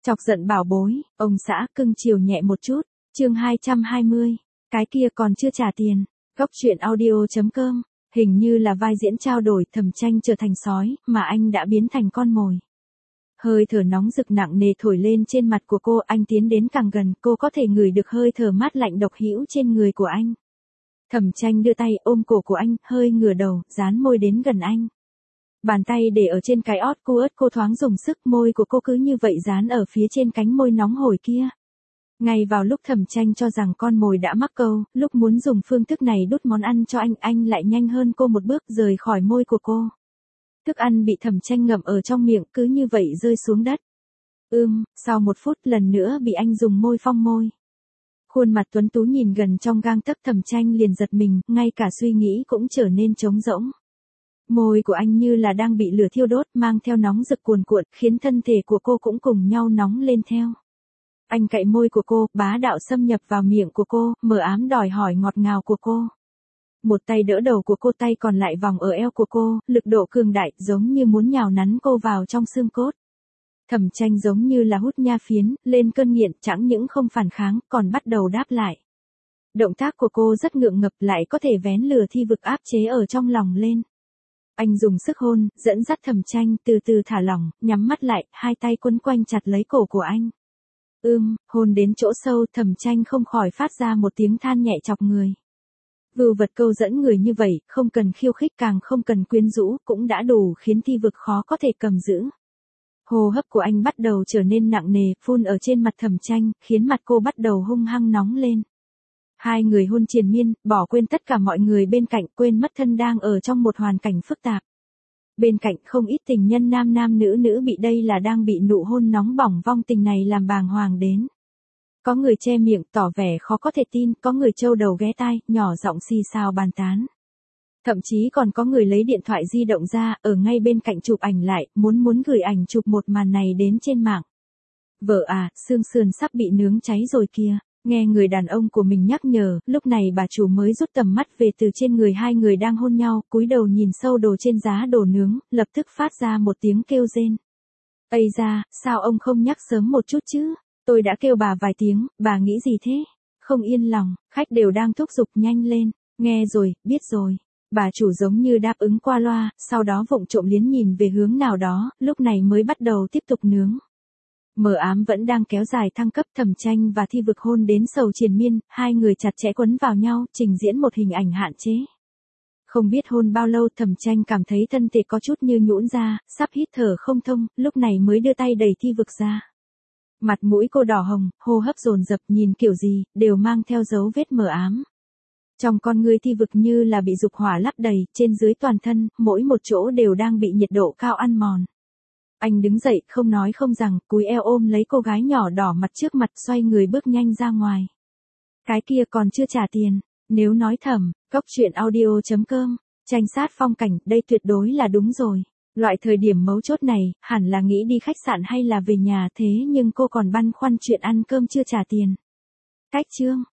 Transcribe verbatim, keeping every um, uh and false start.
Chọc giận bảo bối, ông xã cưng chiều nhẹ một chút, chương hai trăm hai mươi, cái kia còn chưa trả tiền, góc truyện audio.com, hình như là vai diễn trao đổi Thẩm Tranh trở thành sói, mà anh đã biến thành con mồi. Hơi thở nóng rực nặng nề thổi lên trên mặt của cô, anh tiến đến càng gần, cô có thể ngửi được hơi thở mát lạnh độc hữu trên người của anh. Thẩm Tranh đưa tay ôm cổ của anh, hơi ngửa đầu, dán môi đến gần anh. Bàn tay để ở trên cái ót cô ớt cô thoáng dùng sức, môi của cô cứ như vậy dán ở phía trên cánh môi nóng hổi kia. Ngay vào lúc Thẩm Tranh cho rằng con mồi đã mắc câu, lúc muốn dùng phương thức này đút món ăn cho anh, anh lại nhanh hơn cô một bước rời khỏi môi của cô. Thức ăn bị Thẩm Tranh ngậm ở trong miệng cứ như vậy rơi xuống đất. Ưm, sau một phút lần nữa bị anh dùng môi phong môi. Khuôn mặt tuấn tú nhìn gần trong gang tấc, Thẩm Tranh liền giật mình, ngay cả suy nghĩ cũng trở nên trống rỗng. Môi của anh như là đang bị lửa thiêu đốt, mang theo nóng rực cuồn cuộn, khiến thân thể của cô cũng cùng nhau nóng lên theo. Anh cạy môi của cô, bá đạo xâm nhập vào miệng của cô, mờ ám đòi hỏi ngọt ngào của cô. Một tay đỡ đầu của cô, tay còn lại vòng ở eo của cô, lực độ cường đại, giống như muốn nhào nắn cô vào trong xương cốt. Thẩm Tranh giống như là hút nha phiến, lên cơn nghiện, chẳng những không phản kháng, còn bắt đầu đáp lại. Động tác của cô rất ngượng ngập, lại có thể vén lửa thi vực áp chế ở trong lòng lên. Anh dùng sức hôn, dẫn dắt Thẩm Tranh từ từ thả lỏng, nhắm mắt lại, hai tay quấn quanh chặt lấy cổ của anh. Ưm, hôn đến chỗ sâu, Thẩm Tranh không khỏi phát ra một tiếng than nhẹ chọc người. Vưu vật câu dẫn người như vậy, không cần khiêu khích càng không cần quyến rũ, cũng đã đủ khiến thi vực khó có thể cầm giữ. Hô hấp của anh bắt đầu trở nên nặng nề, phun ở trên mặt Thẩm Tranh, khiến mặt cô bắt đầu hung hăng nóng lên. Hai người hôn triền miên, bỏ quên tất cả mọi người bên cạnh, quên mất thân đang ở trong một hoàn cảnh phức tạp. Bên cạnh không ít tình nhân nam nam nữ nữ bị đây là đang bị nụ hôn nóng bỏng vong tình này làm bàng hoàng đến. Có người che miệng tỏ vẻ khó có thể tin, có người trâu đầu ghé tai, nhỏ giọng xì xào bàn tán. Thậm chí còn có người lấy điện thoại di động ra, ở ngay bên cạnh chụp ảnh lại, muốn muốn gửi ảnh chụp một màn này đến trên mạng. Vợ à, xương sườn sắp bị nướng cháy rồi kìa. Nghe người đàn ông của mình nhắc nhở, lúc này bà chủ mới rút tầm mắt về từ trên người hai người đang hôn nhau, cúi đầu nhìn sâu đồ trên giá đồ nướng, lập tức phát ra một tiếng kêu rên. Ây da, sao ông không nhắc sớm một chút chứ? Tôi đã kêu bà vài tiếng, bà nghĩ gì thế? Không yên lòng, khách đều đang thúc giục nhanh lên. Nghe rồi, biết rồi. Bà chủ giống như đáp ứng qua loa, sau đó vụng trộm liếc nhìn về hướng nào đó, lúc này mới bắt đầu tiếp tục nướng. Mờ ám vẫn đang kéo dài thăng cấp, Thẩm Tranh và thi vực hôn đến sầu triền miên, hai người chặt chẽ quấn vào nhau, trình diễn một hình ảnh hạn chế. Không biết hôn bao lâu, Thẩm Tranh cảm thấy thân thể có chút như nhũn ra, sắp hít thở không thông, lúc này mới đưa tay đẩy thi vực ra. Mặt mũi cô đỏ hồng, hô hấp dồn dập, nhìn kiểu gì, đều mang theo dấu vết mờ ám. Trong con người thi vực như là bị dục hỏa lấp đầy, trên dưới toàn thân, mỗi một chỗ đều đang bị nhiệt độ cao ăn mòn. Anh đứng dậy, không nói không rằng, cúi eo ôm lấy cô gái nhỏ đỏ mặt trước mặt, xoay người bước nhanh ra ngoài. Cái kia còn chưa trả tiền, nếu nói thầm, góc truyện audio.com, tranh sát phong cảnh, đây tuyệt đối là đúng rồi. Loại thời điểm mấu chốt này, hẳn là nghĩ đi khách sạn hay là về nhà, thế nhưng cô còn băn khoăn chuyện ăn cơm chưa trả tiền. Cách chương.